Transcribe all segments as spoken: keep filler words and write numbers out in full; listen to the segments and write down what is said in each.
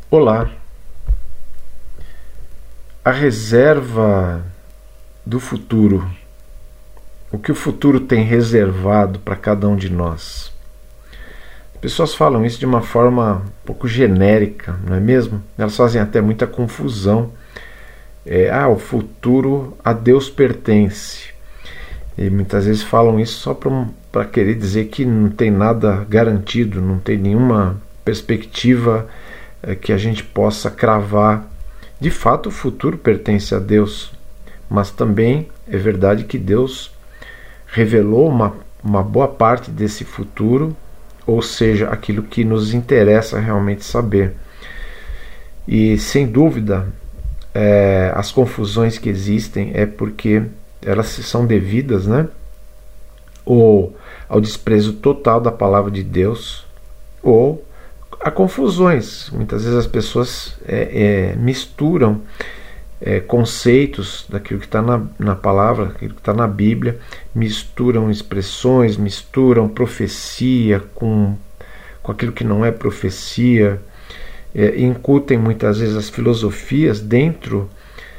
Olá. A reserva do futuro. O que o futuro tem reservado para cada um de nós? As pessoas falam isso de uma forma um pouco genérica, não é mesmo? Elas fazem até muita confusão. É, ah, o futuro a Deus pertence. E muitas vezes falam isso só para querer dizer que não tem nada garantido, não tem nenhuma perspectiva é, que a gente possa cravar. De fato, o futuro pertence a Deus, mas também é verdade que Deus revelou uma, uma boa parte desse futuro, ou seja, aquilo que nos interessa realmente saber. E sem dúvida, é, as confusões que existem é porque elas são devidas, né, ou ao desprezo total da palavra de Deus, ou a confusões. Muitas vezes as pessoas é, é, misturam é, conceitos daquilo que está na, na palavra, aquilo que está na Bíblia, misturam expressões, misturam profecia com, com aquilo que não é profecia, é, incutem muitas vezes as filosofias dentro,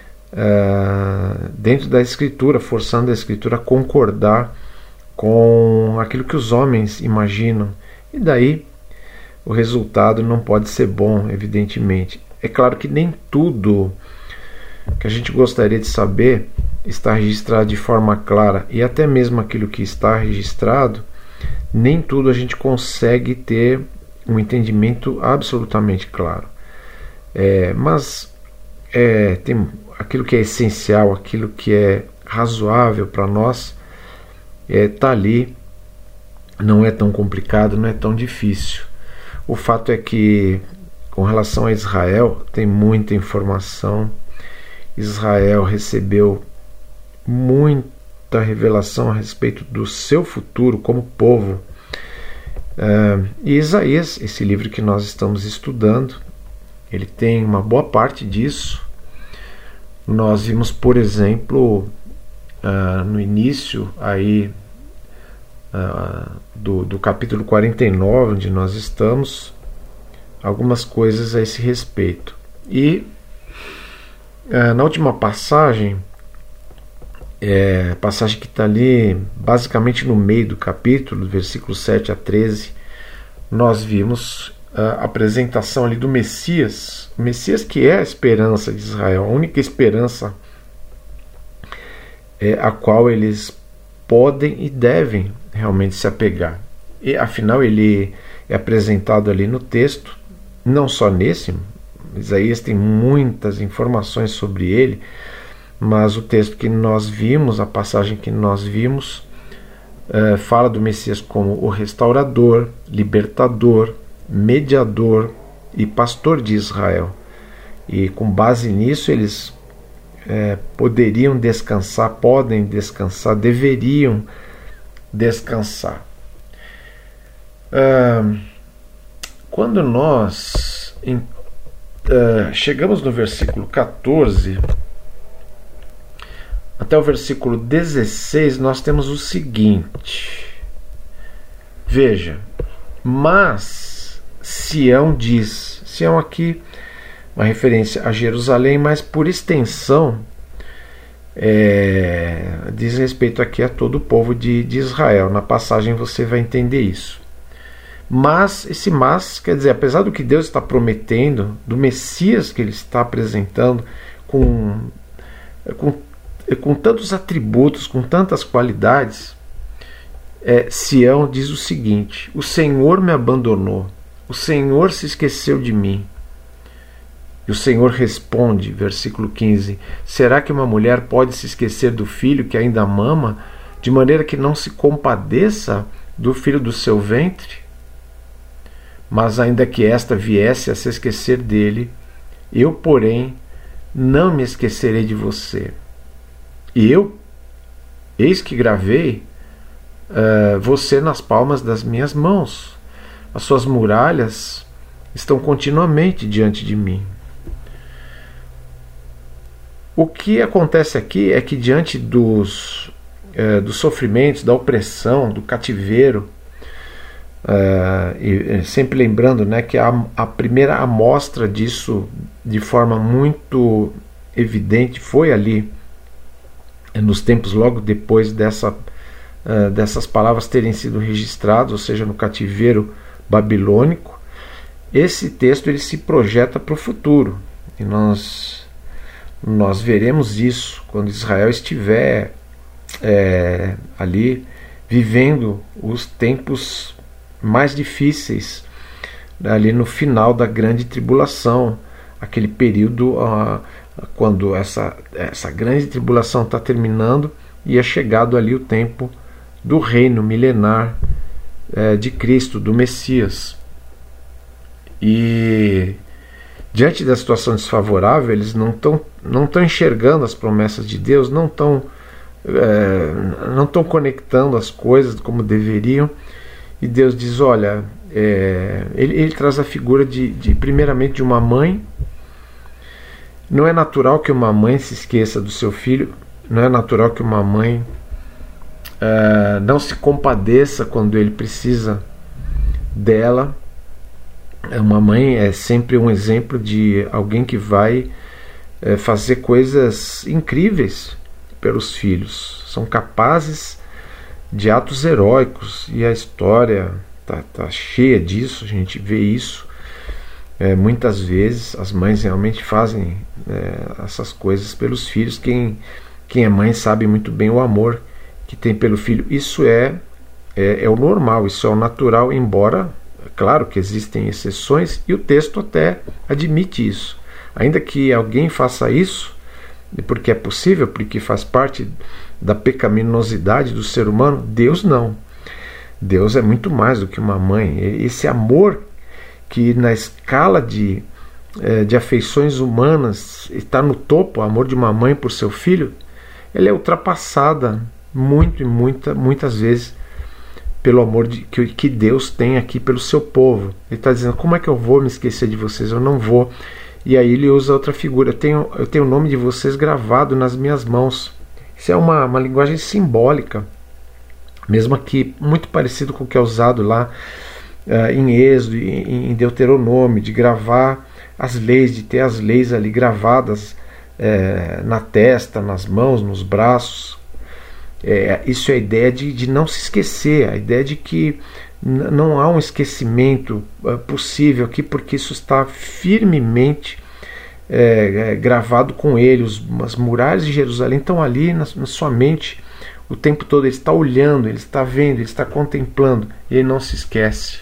uh, dentro da Escritura, forçando a Escritura a concordar com aquilo que os homens imaginam, e daí o resultado não pode ser bom, evidentemente. É claro que nem tudo que a gente gostaria de saber está registrado de forma clara, e até mesmo aquilo que está registrado, nem tudo a gente consegue ter um entendimento absolutamente claro. É, mas é, tem aquilo que é essencial, aquilo que é razoável para nós, está é, ali, não é tão complicado, não é tão difícil. O fato é que, com relação a Israel, tem muita informação. Israel recebeu muita revelação a respeito do seu futuro como povo. Uh, e Isaías, esse livro que nós estamos estudando, ele tem uma boa parte disso. Nós vimos, por exemplo, uh, no início aí, uh, do, do capítulo quarenta e nove, onde nós estamos, algumas coisas a esse respeito. E uh, na última passagem, é, passagem que está ali basicamente no meio do capítulo, do versículo sete a treze, nós vimos a apresentação ali do Messias, o Messias que é a esperança de Israel, a única esperança é, a qual eles podem e devem realmente se apegar. E afinal ele é apresentado ali no texto, não só nesse, Isaías tem muitas informações sobre ele, mas o texto que nós vimos, a passagem que nós vimos, é, fala do Messias como o restaurador, libertador, mediador e pastor de Israel. E com base nisso eles é, poderiam descansar, podem descansar, deveriam descansar. Ah, quando nós em, ah, chegamos no versículo catorze até o versículo dezesseis, nós temos o seguinte: veja, mas Sião diz, Sião aqui uma referência a Jerusalém, mas por extensão é, diz respeito aqui a todo o povo de, de Israel. Na passagem você vai entender isso. Mas, esse mas, quer dizer, apesar do que Deus está prometendo, do Messias que ele está apresentando, com, com, com tantos atributos, com tantas qualidades, é, Sião diz o seguinte: o Senhor me abandonou, o Senhor se esqueceu de mim. E o Senhor responde, versículo quinze: será que uma mulher pode se esquecer do filho que ainda mama, de maneira que não se compadeça do filho do seu ventre? Mas ainda que esta viesse a se esquecer dele, eu, porém, não me esquecerei de você. E eu, eis que gravei uh, você nas palmas das minhas mãos. As suas muralhas estão continuamente diante de mim. O que acontece aqui é que diante dos, uh, dos sofrimentos, da opressão, do cativeiro, Uh, e sempre lembrando, né, que a, a primeira amostra disso de forma muito evidente foi ali nos tempos logo depois dessa, uh, dessas palavras terem sido registradas, ou seja, no cativeiro babilônico. Esse texto ele se projeta para o futuro, e nós, nós veremos isso quando Israel estiver é, ali vivendo os tempos mais difíceis, ali no final da grande tribulação, aquele período uh, quando essa, essa grande tribulação está terminando e é chegado ali o tempo do reino milenar uh, de Cristo, do Messias. E diante da situação desfavorável, eles não estão não estão enxergando as promessas de Deus, não estão uh, não estão conectando as coisas como deveriam. E Deus diz, olha, é, ele, ele traz a figura de, de, primeiramente, de uma mãe. Não é natural que uma mãe se esqueça do seu filho, não é natural que uma mãe uh, não se compadeça quando ele precisa dela. Uma mãe é sempre um exemplo de alguém que vai uh, fazer coisas incríveis pelos filhos, são capazes de atos heróicos, e a história tá, tá cheia disso, a gente vê isso é, muitas vezes. As mães realmente fazem é, essas coisas pelos filhos. Quem, quem é mãe sabe muito bem o amor que tem pelo filho. Isso é, é, é o normal, isso é o natural, embora, é claro que existem exceções, e o texto até admite isso. Ainda que alguém faça isso, porque é possível, porque faz parte da pecaminosidade do ser humano, Deus não. Deus é muito mais do que uma mãe. Esse amor que na escala de, de afeições humanas está no topo, o amor de uma mãe por seu filho, ela é ultrapassada muito e muita, muitas vezes pelo amor de, que, que Deus tem aqui pelo seu povo. Ele está dizendo, como é que eu vou me esquecer de vocês? Eu não vou. E aí ele usa outra figura, eu tenho, eu tenho o nome de vocês gravado nas minhas mãos. Isso é uma, uma linguagem simbólica, mesmo aqui muito parecido com o que é usado lá uh, em Êxodo, em, em Deuteronômio, de gravar as leis, de ter as leis ali gravadas uh, na testa, nas mãos, nos braços. É, isso é a ideia de, de não se esquecer, a ideia de que n- não há um esquecimento uh, possível aqui, porque isso está firmemente É, é, gravado com ele. Os, as muralhas de Jerusalém estão ali na, na sua mente o tempo todo. Ele está olhando, ele está vendo, ele está contemplando, e ele não se esquece.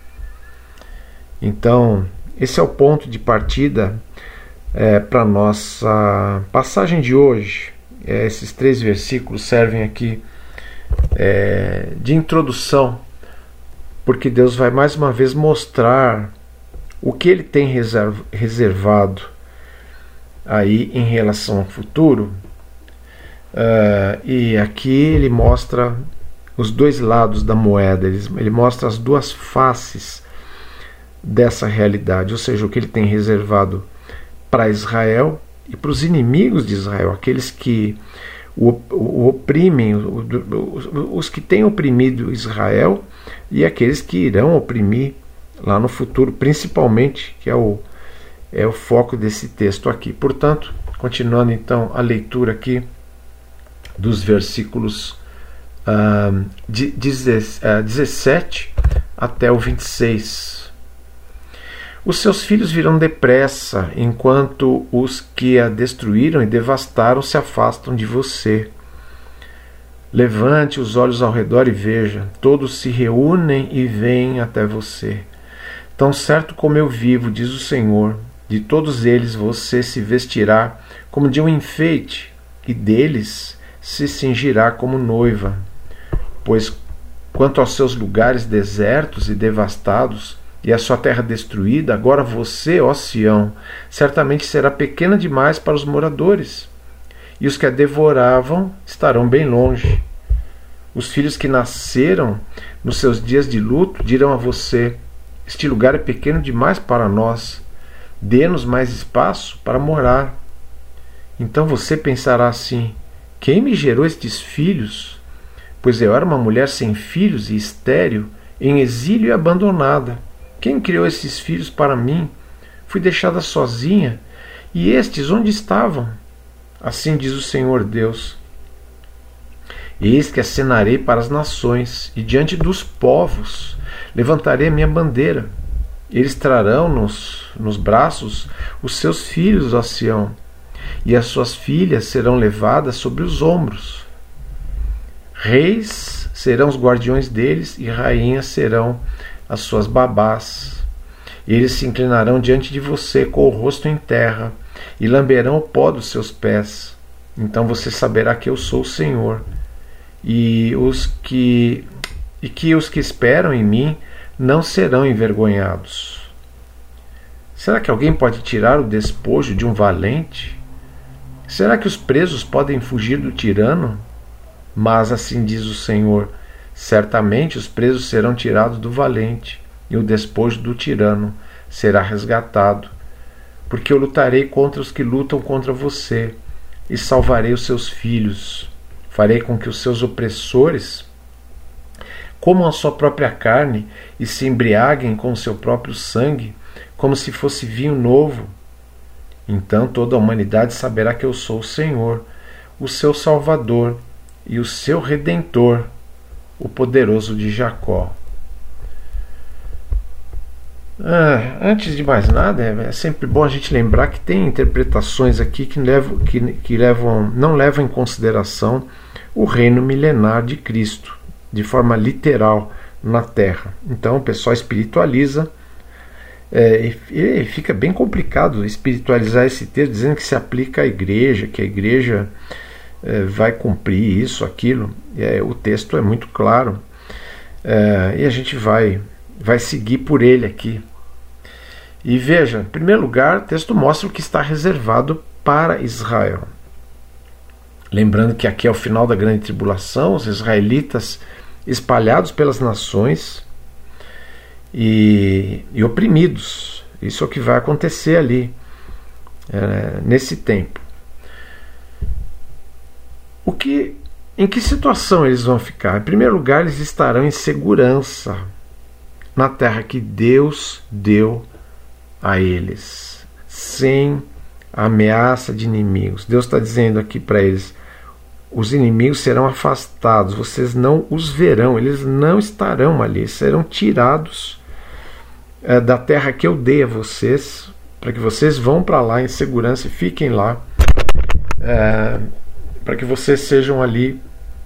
Então esse é o ponto de partida é, para a nossa passagem de hoje. É, esses três versículos servem aqui é, de introdução, porque Deus vai mais uma vez mostrar o que ele tem reserv, reservado aí em relação ao futuro. Uh, e aqui ele mostra os dois lados da moeda, ele, ele mostra as duas faces dessa realidade, ou seja, o que ele tem reservado para Israel e para os inimigos de Israel, aqueles que o, o oprimem, o, o, os que têm oprimido Israel e aqueles que irão oprimir lá no futuro, principalmente, que é o é o foco desse texto aqui. Portanto, continuando então a leitura aqui dos versículos uh, de, de, uh, dezessete até o vinte e seis. Os seus filhos virão depressa, enquanto os que a destruíram e devastaram se afastam de você. Levante os olhos ao redor e veja, todos se reúnem e vêm até você. Tão certo como eu vivo, diz o Senhor, de todos eles você se vestirá como de um enfeite, e deles se cingirá como noiva. Pois quanto aos seus lugares desertos e devastados, e a sua terra destruída, agora você, ó Sião, certamente será pequena demais para os moradores, e os que a devoravam estarão bem longe. Os filhos que nasceram nos seus dias de luto dirão a você, este lugar é pequeno demais para nós, dê-nos mais espaço para morar. Então você pensará assim, quem me gerou estes filhos? Pois eu era uma mulher sem filhos e estéril, em exílio e abandonada. Quem criou esses filhos para mim? Fui deixada sozinha. E estes onde estavam? Assim diz o Senhor Deus. Eis que acenarei para as nações, e diante dos povos levantarei a minha bandeira. Eles trarão nos, nos braços os seus filhos, ó Sião, e as suas filhas serão levadas sobre os ombros. Reis serão os guardiões deles, e rainhas serão as suas babás. Eles se inclinarão diante de você com o rosto em terra, e lamberão o pó dos seus pés. Então você saberá que eu sou o Senhor, e, os que, e que os que esperam em mim não serão envergonhados. Será que alguém pode tirar o despojo de um valente? Será que os presos podem fugir do tirano? Mas assim diz o Senhor: certamente os presos serão tirados do valente, e o despojo do tirano será resgatado. Porque eu lutarei contra os que lutam contra você, e salvarei os seus filhos. Farei com que os seus opressores comam a sua própria carne e se embriaguem com o seu próprio sangue, como se fosse vinho novo. Então toda a humanidade saberá que eu sou o Senhor, o seu Salvador e o seu Redentor, o poderoso de Jacó. Ah, antes de mais nada, é sempre bom a gente lembrar que tem interpretações aqui que, levam, que, que levam, não levam em consideração o reino milenar de Cristo, de forma literal na Terra. Então o pessoal espiritualiza, é, e, e fica bem complicado espiritualizar esse texto, dizendo que se aplica à igreja, que a igreja é, vai cumprir isso, aquilo. É, o texto é muito claro, é, e a gente vai, vai seguir por ele aqui. E veja, em primeiro lugar, o texto mostra o que está reservado para Israel. Lembrando que aqui é o final da grande tribulação, os israelitas espalhados pelas nações e, e oprimidos. Isso é o que vai acontecer ali, é, nesse tempo. O que, em que situação eles vão ficar? Em primeiro lugar, eles estarão em segurança na terra que Deus deu a eles, sem ameaça de inimigos. Deus está dizendo aqui para eles: os inimigos serão afastados, vocês não os verão, eles não estarão ali, serão tirados é, da terra que eu dei a vocês, para que vocês vão para lá em segurança e fiquem lá, é, para que vocês sejam ali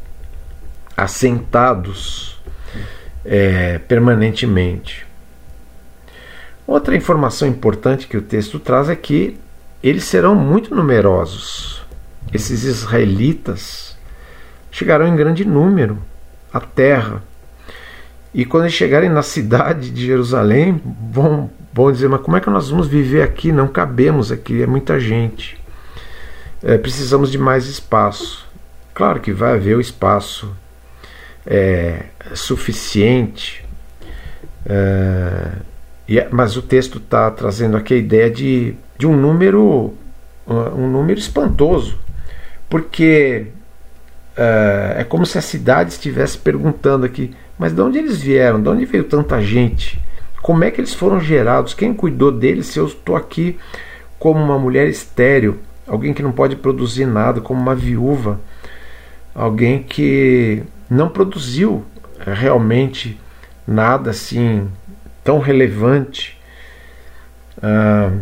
assentados é, permanentemente. Outra informação importante que o texto traz é que eles serão muito numerosos. Esses israelitas chegarão em grande número à terra. E quando eles chegarem na cidade de Jerusalém, vão, vão dizer: mas como é que nós vamos viver aqui? Não cabemos aqui, é muita gente. É, precisamos de mais espaço. Claro que vai haver o espaço é, suficiente, é, e, mas o texto está trazendo aqui a ideia de, de um número um número espantoso, porque uh, é como se a cidade estivesse perguntando aqui: mas de onde eles vieram? De onde veio tanta gente? Como é que eles foram gerados? Quem cuidou deles se eu estou aqui como uma mulher estéril, alguém que não pode produzir nada, como uma viúva, alguém que não produziu realmente nada assim tão relevante? Uh,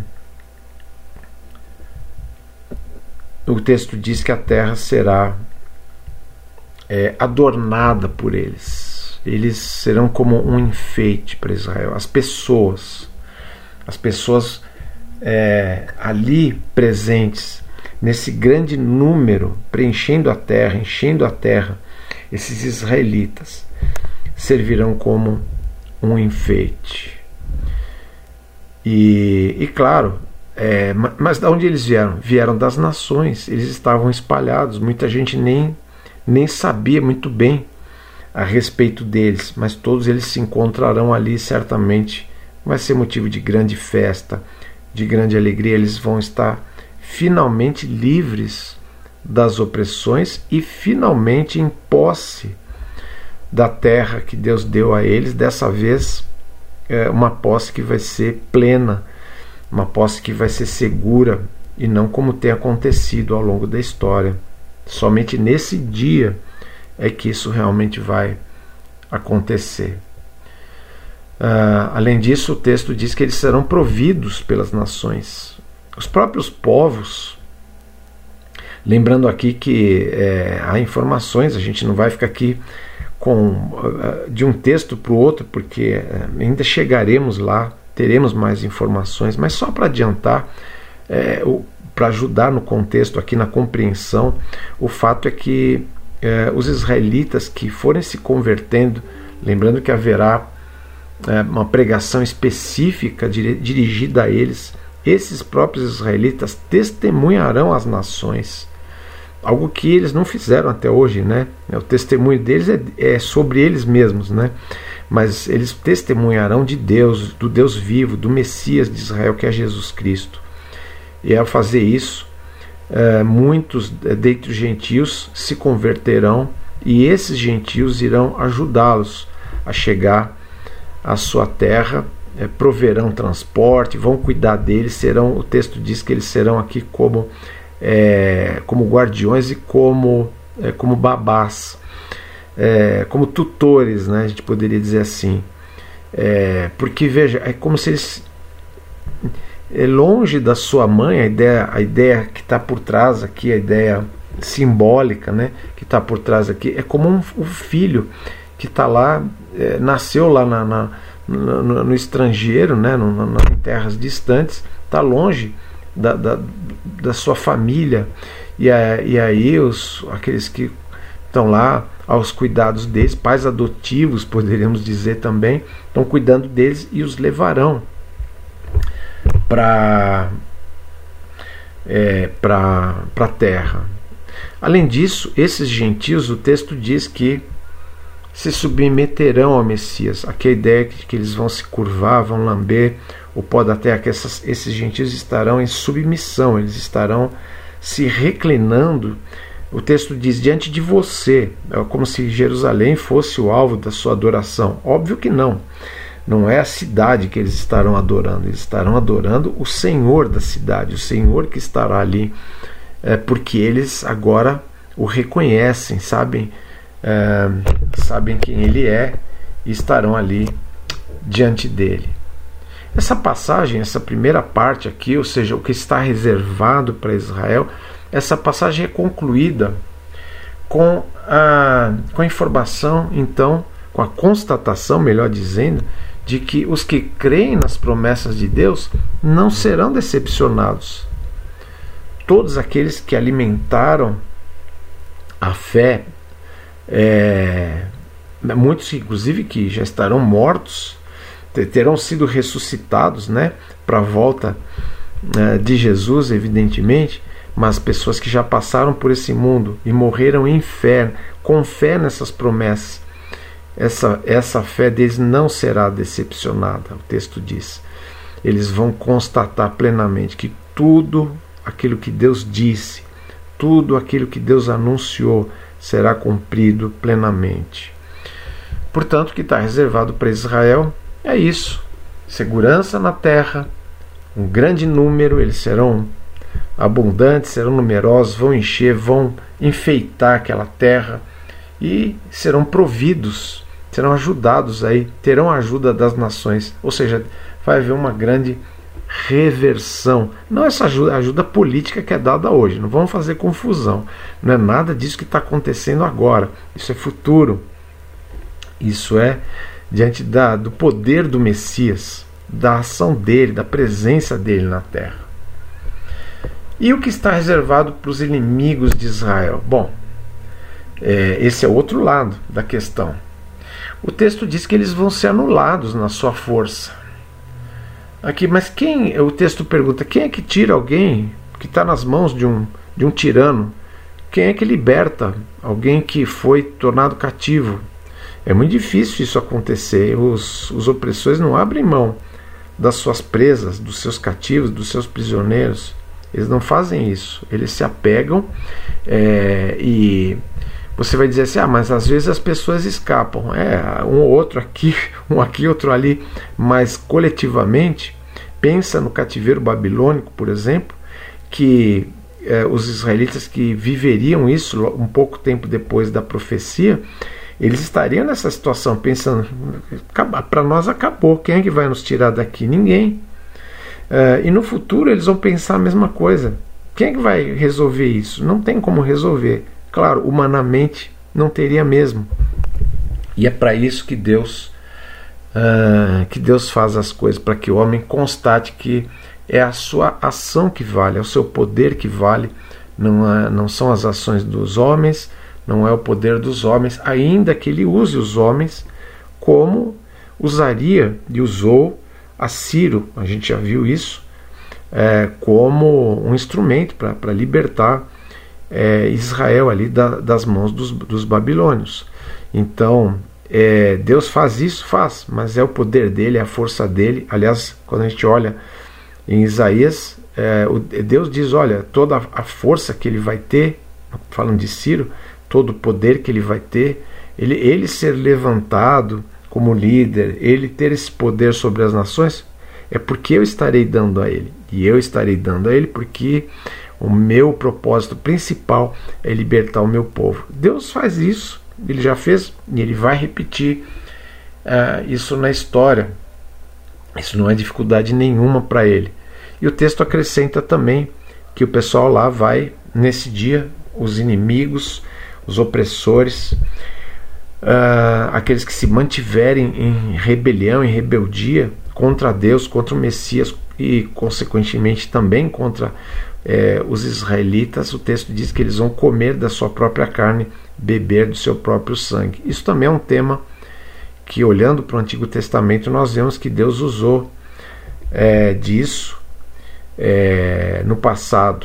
O texto diz que a terra será é, adornada por eles. Eles serão como um enfeite para Israel. As pessoas, as pessoas é, ali presentes, nesse grande número, preenchendo a terra, enchendo a terra, esses israelitas servirão como um enfeite. E, e claro, É, mas de onde eles vieram? Vieram das nações, eles estavam espalhados, muita gente nem, nem sabia muito bem a respeito deles, mas todos eles se encontrarão ali, certamente vai ser motivo de grande festa, de grande alegria. Eles vão estar finalmente livres das opressões e finalmente em posse da terra que Deus deu a eles, dessa vez é uma posse que vai ser plena, uma posse que vai ser segura, e não como tem acontecido ao longo da história. Somente nesse dia é que isso realmente vai acontecer. Uh, além disso, o texto diz que eles serão providos pelas nações. Os próprios povos, lembrando aqui que é, há informações, a gente não vai ficar aqui com, uh, de um texto para o outro, porque uh, ainda chegaremos lá, teremos mais informações, mas só para adiantar, é, para ajudar no contexto aqui, na compreensão, o fato é que é, os israelitas que forem se convertendo, lembrando que haverá é, uma pregação específica dir, dirigida a eles, esses próprios israelitas testemunharão às nações, algo que eles não fizeram até hoje, né? O testemunho deles é, é sobre eles mesmos, né? Mas eles testemunharão de Deus, do Deus vivo, do Messias de Israel, que é Jesus Cristo. E ao fazer isso, é, muitos dentre os gentios se converterão, e esses gentios irão ajudá-los a chegar à sua terra, é, proverão transporte, vão cuidar deles, serão, o texto diz que eles serão aqui como, é, como guardiões e como, é, como babás, é, como tutores, né, a gente poderia dizer assim. É, porque veja, é como se eles, é longe da sua mãe, a ideia, a ideia que está por trás aqui, a ideia simbólica, né, que está por trás aqui, é como um, um filho que está lá, é, nasceu lá na, na, no, no, no estrangeiro, né, no, no, em terras distantes, está longe da, da, da sua família, e, a, e aí os, aqueles que estão lá aos cuidados deles, pais adotivos, poderíamos dizer também, estão cuidando deles e os levarão para é, para a terra. Além disso, esses gentios, o texto diz que se submeterão ao Messias. Aqui a ideia é que, que eles vão se curvar, vão lamber o pó da terra, que essas, esses gentios estarão em submissão, eles estarão se reclinando. O texto diz, diante de você, é como se Jerusalém fosse o alvo da sua adoração. Óbvio que não. Não é a cidade que eles estarão adorando, eles estarão adorando o Senhor da cidade, o Senhor que estará ali, é, porque eles agora o reconhecem, sabem, é, sabem quem ele é e estarão ali diante dele. Essa passagem, essa primeira parte aqui, ou seja, o que está reservado para Israel, essa passagem é concluída com a, com a informação, então, com a constatação, melhor dizendo, de que os que creem nas promessas de Deus não serão decepcionados. Todos aqueles que alimentaram a fé, é, muitos inclusive que já estarão mortos, terão sido ressuscitados, né, para a volta é, de Jesus, evidentemente, mas pessoas que já passaram por esse mundo e morreram em fé, com fé nessas promessas, essa, essa fé deles não será decepcionada, o texto diz. Eles vão constatar plenamente que tudo aquilo que Deus disse, tudo aquilo que Deus anunciou será cumprido plenamente. Portanto, o que está reservado para Israel é isso: segurança na terra, um grande número, eles serão abundantes, serão numerosos, vão encher, vão enfeitar aquela terra e serão providos, serão ajudados aí, terão a ajuda das nações, ou seja, vai haver uma grande reversão. Não essa ajuda, ajuda política que é dada hoje, não vamos fazer confusão, não é nada disso que está acontecendo agora, isso é futuro, isso é diante da, do poder do Messias, da ação dele, da presença dele na terra. E o que está reservado para os inimigos de Israel? Bom, é, esse é outro lado da questão. O texto diz que eles vão ser anulados na sua força. Aqui, mas quem? O texto pergunta: quem é que tira alguém que está nas mãos de um, de um tirano? Quem é que liberta alguém que foi tornado cativo? É muito difícil isso acontecer. Os, os opressores não abrem mão das suas presas, dos seus cativos, dos seus prisioneiros. Eles não fazem isso. Eles se apegam é, e Você vai dizer assim, ah, mas às vezes as pessoas escapam. É, um ou outro aqui, um aqui, outro ali. Mas coletivamente, pensa no cativeiro babilônico, por exemplo, que é, os israelitas que viveriam isso um pouco tempo depois da profecia, eles estariam nessa situação, pensando, para nós acabou, quem é que vai nos tirar daqui? Ninguém. É, e no futuro eles vão pensar a mesma coisa. Quem é que vai resolver isso? Não tem como resolver. Claro, humanamente não teria mesmo. E é para isso que Deus, uh, que Deus faz as coisas, para que o homem constate que é a sua ação que vale, é o seu poder que vale, não, é, não são as ações dos homens, não é o poder dos homens, ainda que ele use os homens como usaria e usou a Ciro, a gente já viu isso, é, como um instrumento para libertar É, Israel ali da, das mãos dos, dos babilônios. Então é, Deus faz isso? Faz, mas é o poder dele, é a força dele. Aliás, quando a gente olha em Isaías, é, o, Deus diz, olha, toda a força que ele vai ter, falando de Ciro, todo o poder que ele vai ter, ele, ele ser levantado como líder, ele ter esse poder sobre as nações, é porque eu estarei dando a ele, e eu estarei dando a ele porque o meu propósito principal é libertar o meu povo. Deus faz isso, ele já fez e ele vai repetir uh, isso na história. Isso não é dificuldade nenhuma para ele. E o texto acrescenta também que o pessoal lá vai, nesse dia, os inimigos, os opressores, uh, aqueles que se mantiverem em rebelião, em rebeldia contra Deus, contra o Messias e, consequentemente, também contra É, os israelitas, o texto diz que eles vão comer da sua própria carne, beber do seu próprio sangue. Isso também é um tema que, olhando para o Antigo Testamento, nós vemos que Deus usou é, disso é, no passado.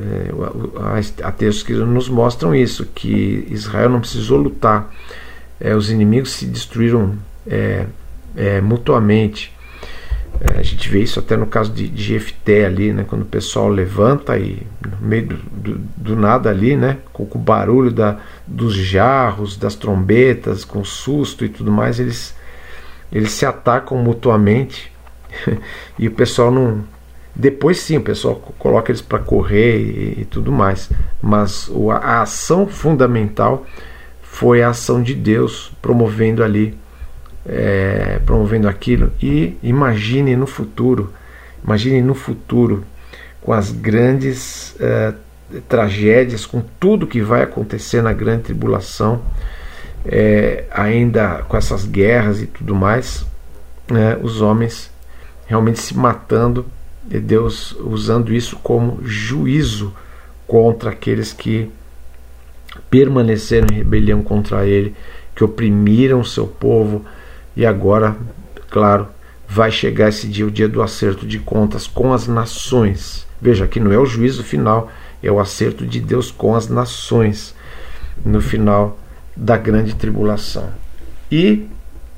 É, há textos que nos mostram isso, que Israel não precisou lutar, é, os inimigos se destruíram é, é, mutuamente. A gente vê isso até no caso de, de Jefté ali, né, quando o pessoal levanta e no meio do, do, do nada ali, né, com, com o barulho da, dos jarros, das trombetas, com susto e tudo mais, eles, eles se atacam mutuamente e o pessoal não... Depois sim, o pessoal coloca eles para correr e, e tudo mais, mas o, a ação fundamental foi a ação de Deus promovendo ali É, promovendo aquilo. E imagine no futuro, imagine no futuro com as grandes é, tragédias, com tudo que vai acontecer na grande tribulação, é, ainda com essas guerras e tudo mais, é, os homens realmente se matando, e Deus usando isso como juízo contra aqueles que permaneceram em rebelião contra ele, que oprimiram o seu povo. E agora, claro, vai chegar esse dia, o dia do acerto de contas com as nações. Veja, que não é o juízo final, é o acerto de Deus com as nações no final da grande tribulação. E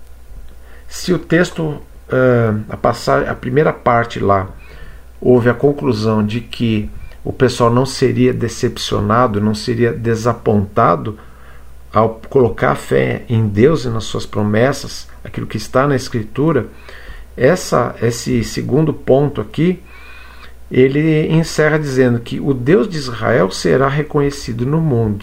se o texto, uh, a, passar, a primeira parte lá, houve a conclusão de que o pessoal não seria decepcionado, não seria desapontado ao colocar a fé em Deus e nas suas promessas, aquilo que está na Escritura, essa, esse segundo ponto aqui, ele encerra dizendo que o Deus de Israel será reconhecido no mundo.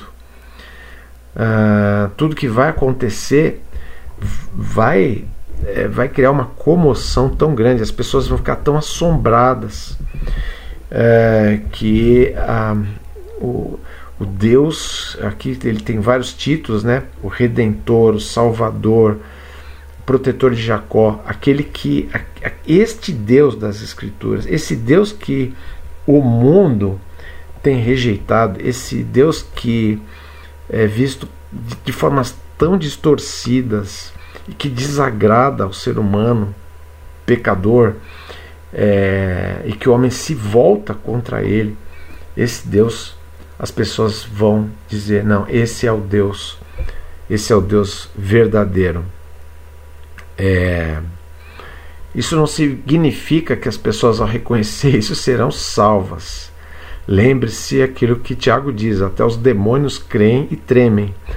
Uh, tudo que vai acontecer vai, é, vai criar uma comoção tão grande, as pessoas vão ficar tão assombradas é, que uh, o O Deus, aqui ele tem vários títulos, né? O Redentor, o Salvador, o Protetor de Jacó, aquele que, este Deus das Escrituras, esse Deus que o mundo tem rejeitado, esse Deus que é visto de, de formas tão distorcidas e que desagrada ao ser humano pecador, é, e que o homem se volta contra ele, esse Deus, as pessoas vão dizer, não, esse é o Deus, esse é o Deus verdadeiro. É, isso não significa que as pessoas, ao reconhecer isso, serão salvas. Lembre-se aquilo que Tiago diz, até os demônios creem e tremem.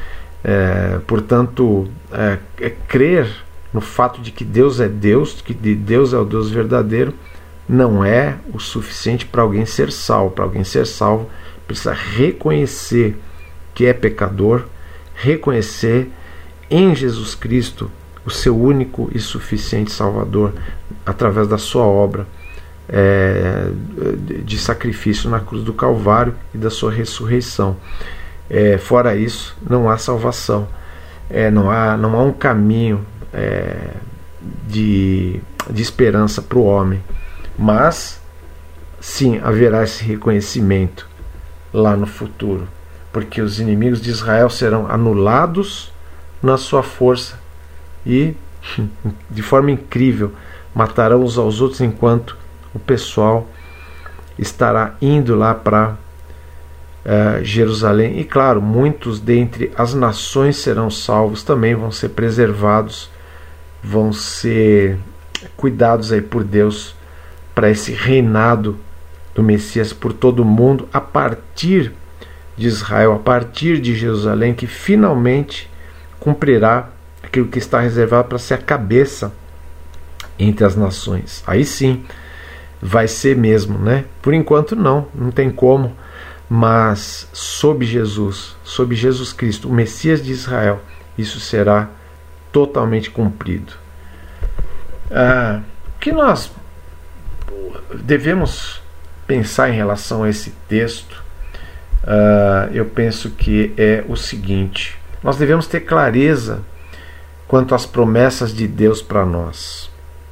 É, portanto, é, é crer no fato de que Deus é Deus, que Deus é o Deus verdadeiro, não é o suficiente para alguém ser salvo. Para alguém ser salvo, precisa reconhecer que é pecador, reconhecer em Jesus Cristo o seu único e suficiente Salvador, através da sua obra é, de sacrifício na cruz do Calvário e da sua ressurreição. É, fora isso, não há salvação, é, não, há, não há um caminho é, de, de esperança para o homem. Mas sim, haverá esse reconhecimento lá no futuro, porque os inimigos de Israel serão anulados na sua força e, de forma incrível, matarão uns aos outros, enquanto o pessoal estará indo lá para uh, Jerusalém. E claro, muitos dentre as nações serão salvos, também vão ser preservados, vão ser cuidados aí por Deus para esse reinado do Messias por todo o mundo, a partir de Israel, a partir de Jerusalém, que finalmente cumprirá aquilo que está reservado para ser a cabeça entre as nações. Aí sim vai ser mesmo, né? Por enquanto não, não tem como, mas sob Jesus, sob Jesus Cristo, o Messias de Israel, isso será totalmente cumprido. Ah, o que nós devemos pensar em relação a esse texto, uh, eu penso que é o seguinte: nós devemos ter clareza quanto às promessas de Deus para nós.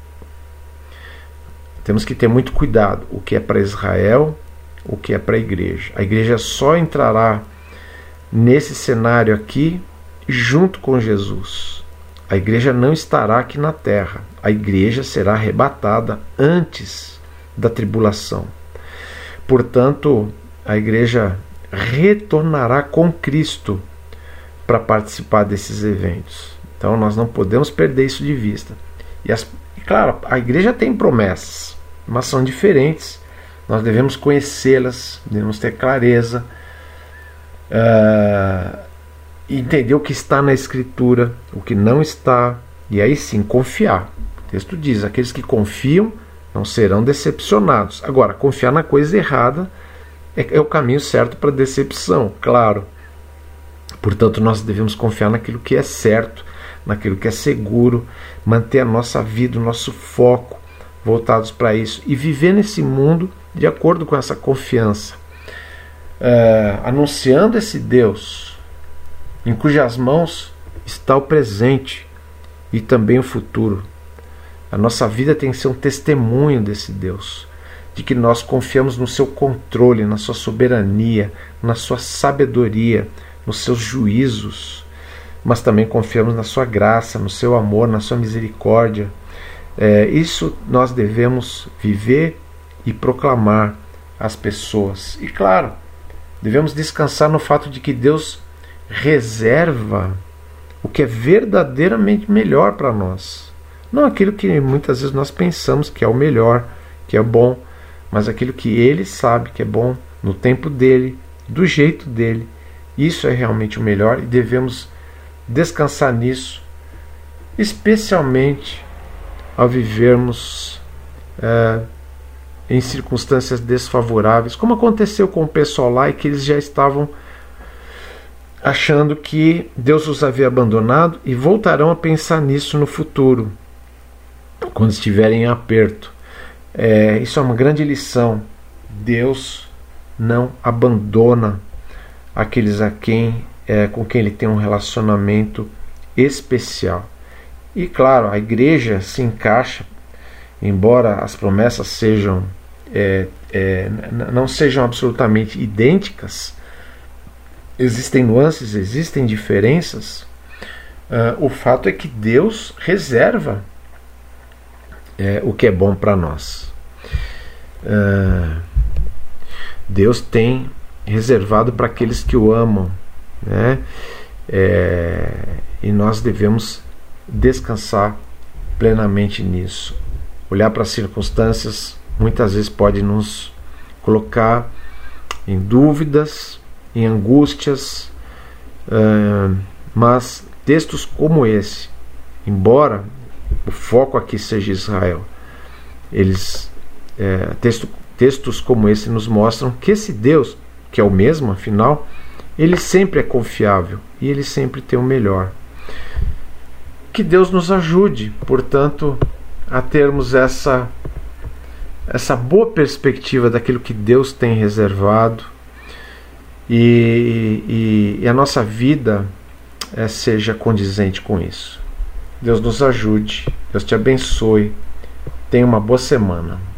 Temos que ter muito cuidado o que é para Israel, o que é para a igreja. A igreja só entrará nesse cenário aqui junto com Jesus. A igreja não estará aqui na terra. A igreja será arrebatada antes da tribulação. Portanto, a igreja retornará com Cristo para participar desses eventos. Então nós não podemos perder isso de vista. E, as, e claro, a igreja tem promessas, mas são diferentes. Nós devemos conhecê-las, devemos ter clareza, uh, entender o que está na Escritura, o que não está, e aí sim confiar. O texto diz: aqueles que confiam não serão decepcionados. Agora, confiar na coisa errada é, é o caminho certo para decepção, claro. Portanto, nós devemos confiar naquilo que é certo, naquilo que é seguro, manter a nossa vida, o nosso foco voltados para isso e viver nesse mundo de acordo com essa confiança, é, anunciando esse Deus em cujas mãos está o presente e também o futuro. A nossa vida tem que ser um testemunho desse Deus, de que nós confiamos no seu controle, na sua soberania, na sua sabedoria, nos seus juízos, mas também confiamos na sua graça, no seu amor, na sua misericórdia. É, isso nós devemos viver e proclamar às pessoas. E claro, devemos descansar no fato de que Deus reserva o que é verdadeiramente melhor para nós. Não aquilo que muitas vezes nós pensamos que é o melhor, que é bom, mas aquilo que Ele sabe que é bom, no tempo dEle, do jeito dEle. Isso é realmente o melhor e devemos descansar nisso, especialmente ao vivermos é, em circunstâncias desfavoráveis, como aconteceu com o pessoal lá, e que eles já estavam achando que Deus os havia abandonado e voltarão a pensar nisso no futuro, quando estiverem em aperto. É, isso é uma grande lição. Deus não abandona aqueles a quem, é, com quem Ele tem um relacionamento especial. E claro, a igreja se encaixa, embora as promessas sejam é, é, não sejam absolutamente idênticas, existem nuances, existem diferenças. Uh, o fato é que Deus reserva é, o que é bom para nós. Uh, Deus tem reservado para aqueles que o amam, né? É, e nós devemos descansar plenamente nisso. Olhar para as circunstâncias muitas vezes pode nos colocar em dúvidas, em angústias, uh, Mas textos como esse, embora o foco aqui seja Israel, eles é, texto, textos como esse nos mostram que esse Deus, que é o mesmo afinal, ele sempre é confiável e ele sempre tem o melhor. Que Deus nos ajude, portanto, a termos essa essa boa perspectiva daquilo que Deus tem reservado e, e, e a nossa vida é, seja condizente com isso. Deus nos ajude, Deus te abençoe, tenha uma boa semana.